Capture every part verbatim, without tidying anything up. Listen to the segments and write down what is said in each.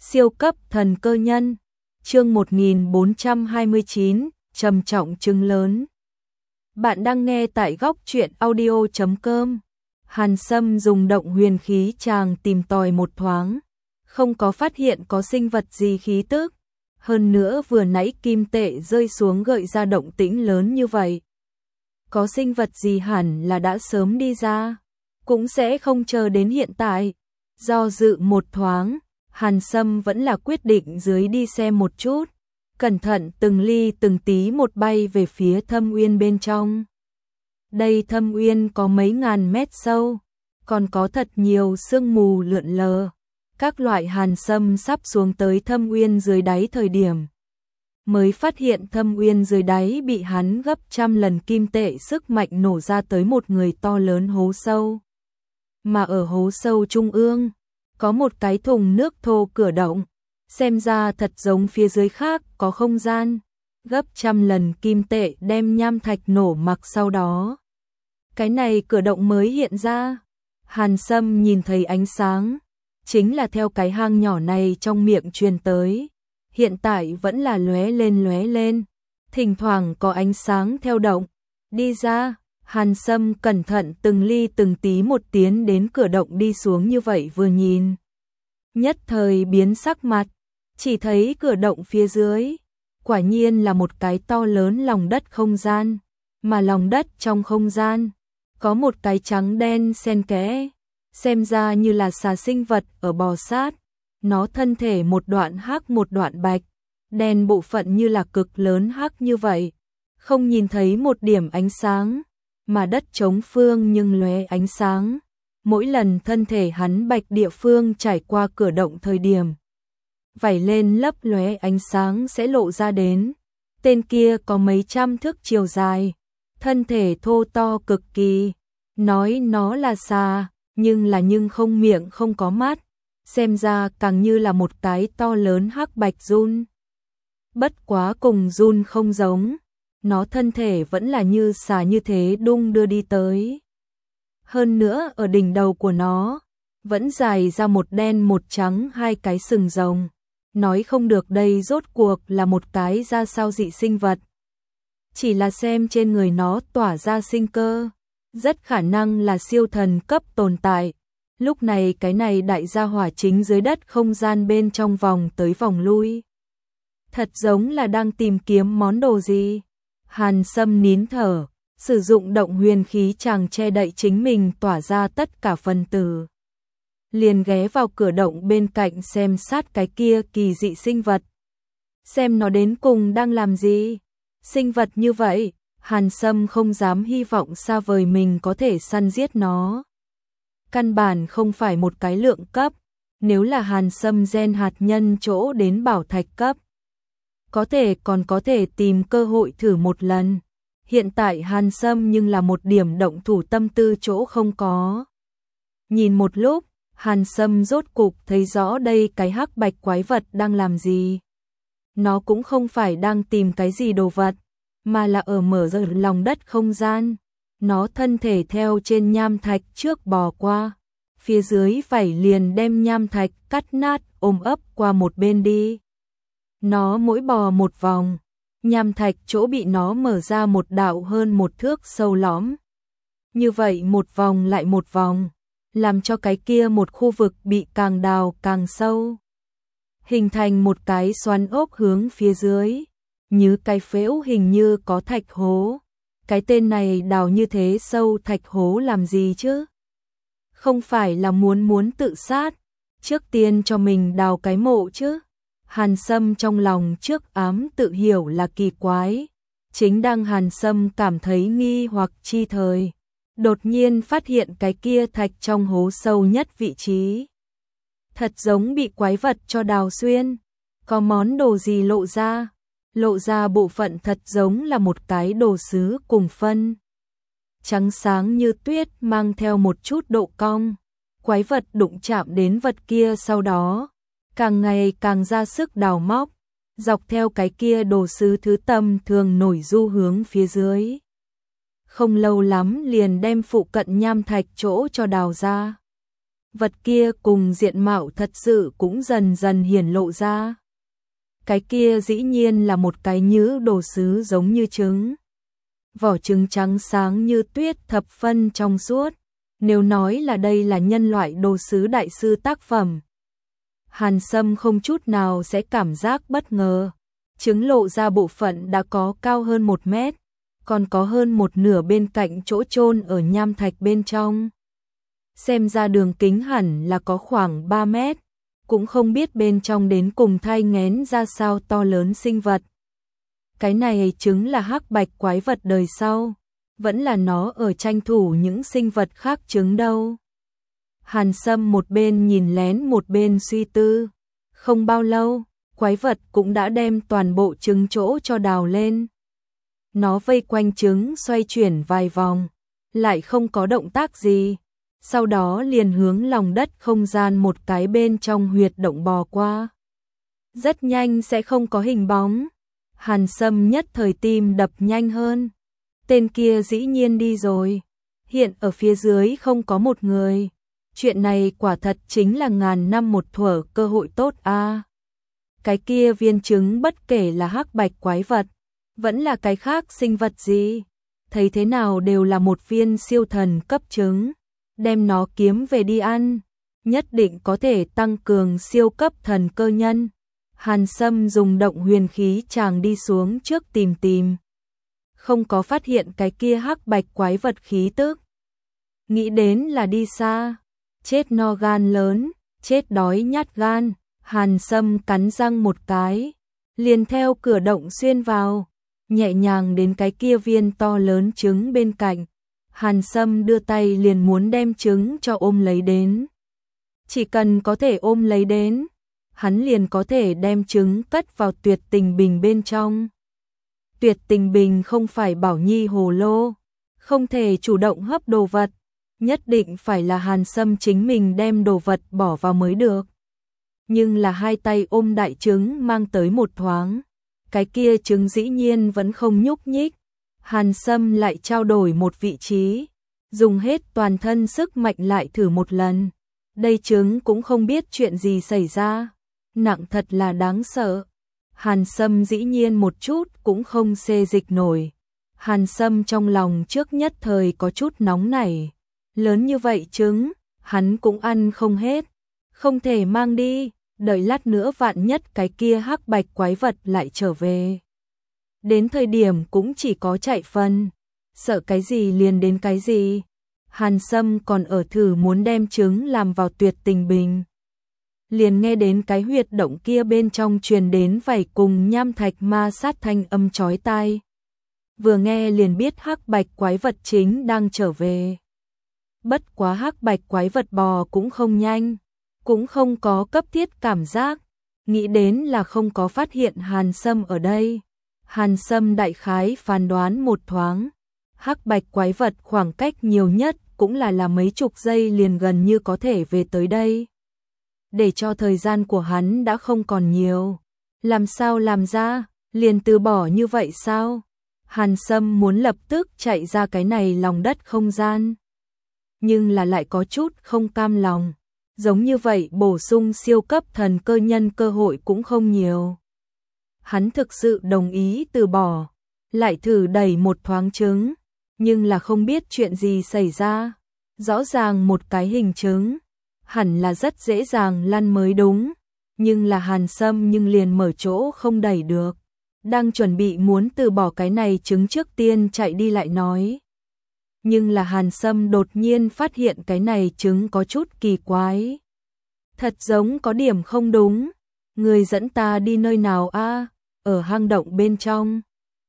Siêu cấp thần cơ nhân. Chương một nghìn bốn trăm hai mươi chín, trầm trọng trứng lớn. Bạn đang nghe tại góc truyện audio chấm com. Hàn Sâm dùng động huyền khí chàng tìm tòi một thoáng, không có phát hiện có sinh vật gì khí tức. Hơn nữa vừa nãy kim tệ rơi xuống gợi ra động tĩnh lớn như vậy. Có sinh vật gì hẳn là đã sớm đi ra, cũng sẽ không chờ đến hiện tại. Do dự một thoáng, Hàn Sâm vẫn là quyết định dưới đi xem một chút, cẩn thận từng ly từng tí một bay về phía thâm uyên bên trong. Đây thâm uyên có mấy ngàn mét sâu, còn có thật nhiều sương mù lượn lờ. Các loại Hàn Sâm sắp xuống tới thâm uyên dưới đáy thời điểm, mới phát hiện thâm uyên dưới đáy bị hắn gấp trăm lần kim tệ sức mạnh nổ ra tới một người to lớn hố sâu. Mà ở hố sâu trung ương, có một cái thùng nước thô cửa động, xem ra thật giống phía dưới khác có không gian, gấp trăm lần kim tệ đem nham thạch nổ mặc sau đó. Cái này cửa động mới hiện ra, Hàn Sâm nhìn thấy ánh sáng, chính là theo cái hang nhỏ này trong miệng truyền tới, hiện tại vẫn là lóe lên lóe lên, thỉnh thoảng có ánh sáng theo động đi ra. Hàn Sâm cẩn thận từng ly từng tí một tiến đến cửa động đi xuống như vậy vừa nhìn, nhất thời biến sắc mặt, chỉ thấy cửa động phía dưới, quả nhiên là một cái to lớn lòng đất không gian, mà lòng đất trong không gian, có một cái trắng đen xen kẽ, xem ra như là xà sinh vật ở bò sát, nó thân thể một đoạn hắc một đoạn bạch, đen bộ phận như là cực lớn hắc như vậy, không nhìn thấy một điểm ánh sáng. Mà đất trống phương nhưng lóe ánh sáng, mỗi lần thân thể hắn bạch địa phương trải qua cửa động thời điểm, vảy lên lấp lóe ánh sáng sẽ lộ ra đến. Tên kia có mấy trăm thước chiều dài, thân thể thô to cực kỳ, nói nó là xà, nhưng là nhưng không miệng không có mắt, xem ra càng như là một cái to lớn hắc bạch giun. Bất quá cùng giun không giống, nó thân thể vẫn là như xà như thế đung đưa đi tới. Hơn nữa ở đỉnh đầu của nó, vẫn dài ra một đen một trắng hai cái sừng rồng. Nói không được đây rốt cuộc là một cái ra sao dị sinh vật. Chỉ là xem trên người nó tỏa ra sinh cơ, rất khả năng là siêu thần cấp tồn tại. Lúc này cái này đại gia hỏa chính dưới đất không gian bên trong vòng tới vòng lui. Thật giống là đang tìm kiếm món đồ gì. Hàn Sâm nín thở, sử dụng động huyền khí chàng che đậy chính mình tỏa ra tất cả phần tử. Liền ghé vào cửa động bên cạnh xem sát cái kia kỳ dị sinh vật. Xem nó đến cùng đang làm gì. Sinh vật như vậy, Hàn Sâm không dám hy vọng xa vời mình có thể săn giết nó. Căn bản không phải một cái lượng cấp, nếu là Hàn Sâm gen hạt nhân chỗ đến bảo thạch cấp, có thể còn có thể tìm cơ hội thử một lần. Hiện tại Hàn Sâm nhưng là một điểm động thủ tâm tư chỗ không có. Nhìn một lúc, Hàn Sâm rốt cục thấy rõ đây cái hắc bạch quái vật đang làm gì. Nó cũng không phải đang tìm cái gì đồ vật, mà là ở mở ra lòng đất không gian. Nó thân thể theo trên nham thạch trước bò qua, phía dưới vảy liền đem nham thạch cắt nát ôm ấp qua một bên đi. Nó mỗi bò một vòng, nham thạch chỗ bị nó mở ra một đạo hơn một thước sâu lõm. Như vậy một vòng lại một vòng, làm cho cái kia một khu vực bị càng đào càng sâu. Hình thành một cái xoắn ốc hướng phía dưới, như cái phễu hình như có thạch hố. Cái tên này đào như thế sâu thạch hố làm gì chứ? Không phải là muốn muốn tự sát, trước tiên cho mình đào cái mộ chứ? Hàn Sâm trong lòng trước ám tự hiểu là kỳ quái, chính đang Hàn Sâm cảm thấy nghi hoặc chi thời, đột nhiên phát hiện cái kia thạch trong hố sâu nhất vị trí. Thật giống bị quái vật cho đào xuyên, có món đồ gì lộ ra, lộ ra bộ phận thật giống là một cái đồ sứ cùng phân. Trắng sáng như tuyết mang theo một chút độ cong, quái vật đụng chạm đến vật kia sau đó. Càng ngày càng ra sức đào móc, dọc theo cái kia đồ sứ thứ tâm thường nổi du hướng phía dưới. Không lâu lắm liền đem phụ cận nham thạch chỗ cho đào ra. vật kia cùng diện mạo thật sự cũng dần dần hiển lộ ra. Cái kia dĩ nhiên là một cái nhứ đồ sứ giống như trứng. Vỏ trứng trắng sáng như tuyết, thập phân trong suốt. Nếu nói là đây là nhân loại đồ sứ đại sư tác phẩm, Hàn Sâm không chút nào sẽ cảm giác bất ngờ. Trứng lộ ra bộ phận đã có cao hơn một mét, còn có hơn một nửa bên cạnh chỗ chôn ở nham thạch bên trong. Xem ra đường kính hẳn là có khoảng ba mét, cũng không biết bên trong đến cùng thai nghén ra sao to lớn sinh vật. Cái này trứng là hắc bạch quái vật đời sau, vẫn là nó ở tranh thủ những sinh vật khác trứng đâu. Hàn Sâm một bên nhìn lén một bên suy tư. Không bao lâu, quái vật cũng đã đem toàn bộ trứng chỗ cho đào lên. Nó vây quanh trứng xoay chuyển vài vòng, lại không có động tác gì. Sau đó liền hướng lòng đất không gian một cái bên trong huyệt động bò qua. Rất nhanh sẽ không có hình bóng. Hàn Sâm nhất thời tim đập nhanh hơn. Tên kia dĩ nhiên đi rồi. Hiện ở phía dưới không có một người. Chuyện này quả thật chính là ngàn năm một thuở cơ hội tốt a. À. Cái kia viên trứng bất kể là hắc bạch quái vật, vẫn là cái khác sinh vật gì, thấy thế nào đều là một viên siêu thần cấp trứng. Đem nó kiếm về đi ăn, nhất định có thể tăng cường siêu cấp thần cơ nhân. Hàn Sâm dùng động huyền khí chàng đi xuống trước tìm tìm. Không có phát hiện cái kia hắc bạch quái vật khí tức. Nghĩ đến là đi xa, chết no gan lớn, chết đói nhát gan. Hàn Sâm cắn răng một cái, liền theo cửa động xuyên vào, nhẹ nhàng đến cái kia viên to lớn trứng bên cạnh. Hàn Sâm đưa tay liền muốn đem trứng cho ôm lấy đến. Chỉ cần có thể ôm lấy đến, hắn liền có thể đem trứng cất vào tuyệt tình bình bên trong. Tuyệt tình bình không phải bảo nhi hồ lô, không thể chủ động hấp đồ vật, nhất định phải là Hàn Sâm chính mình đem đồ vật bỏ vào mới được. Nhưng là hai tay ôm đại trứng mang tới một thoáng, cái kia trứng dĩ nhiên vẫn không nhúc nhích. Hàn Sâm lại trao đổi một vị trí, dùng hết toàn thân sức mạnh lại thử một lần. Đây trứng cũng không biết chuyện gì xảy ra, nặng thật là đáng sợ. Hàn Sâm dĩ nhiên một chút cũng không xê dịch nổi. Hàn Sâm trong lòng trước nhất thời có chút nóng nảy. Lớn như vậy trứng, hắn cũng ăn không hết, không thể mang đi, đợi lát nữa vạn nhất cái kia hắc bạch quái vật lại trở về. Đến thời điểm cũng chỉ có chạy phân, sợ cái gì liền đến cái gì. Hàn Sâm còn ở thử muốn đem trứng làm vào tuyệt tình bình. Liền nghe đến cái huyệt động kia bên trong truyền đến vảy cùng nham thạch ma sát thanh âm chói tai. Vừa nghe liền biết hắc bạch quái vật chính đang trở về. Bất quá hắc bạch quái vật bò cũng không nhanh, cũng không có cấp thiết cảm giác, nghĩ đến là không có phát hiện Hàn Sâm ở đây. Hàn Sâm đại khái phán đoán một thoáng, hắc bạch quái vật khoảng cách nhiều nhất cũng là là mấy chục giây liền gần như có thể về tới đây. Để cho thời gian của hắn đã không còn nhiều, làm sao làm ra, liền từ bỏ như vậy sao? Hàn Sâm muốn lập tức chạy ra cái này lòng đất không gian, nhưng là lại có chút không cam lòng. Giống như vậy bổ sung siêu cấp thần cơ nhân cơ hội cũng không nhiều. Hắn thực sự đồng ý từ bỏ, lại thử đẩy một thoáng trứng, nhưng là không biết chuyện gì xảy ra. Rõ ràng một cái hình trứng, hẳn là rất dễ dàng lăn mới đúng, nhưng là Hàn Sâm nhưng liền mở chỗ không đẩy được. Đang chuẩn bị muốn từ bỏ cái này trứng trước tiên chạy đi lại nói. Nhưng là Hàn Sâm đột nhiên phát hiện cái này trứng có chút kỳ quái. Thật giống có điểm không đúng. Người dẫn ta đi nơi nào a? À? Ở hang động bên trong.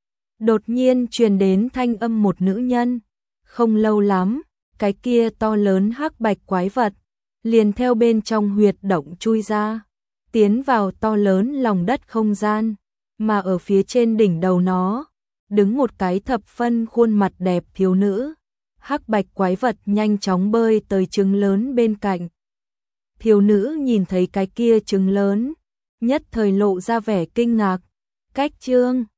Đột nhiên truyền đến thanh âm một nữ nhân. Không lâu lắm, cái kia to lớn hắc bạch quái vật liền theo bên trong huyệt động chui ra, tiến vào to lớn lòng đất không gian, mà ở phía trên đỉnh đầu nó đứng một cái thập phân khuôn mặt đẹp thiếu nữ. Hắc bạch quái vật nhanh chóng bơi tới trứng lớn bên cạnh. Thiếu nữ nhìn thấy cái kia trứng lớn, nhất thời lộ ra vẻ kinh ngạc. Cách trương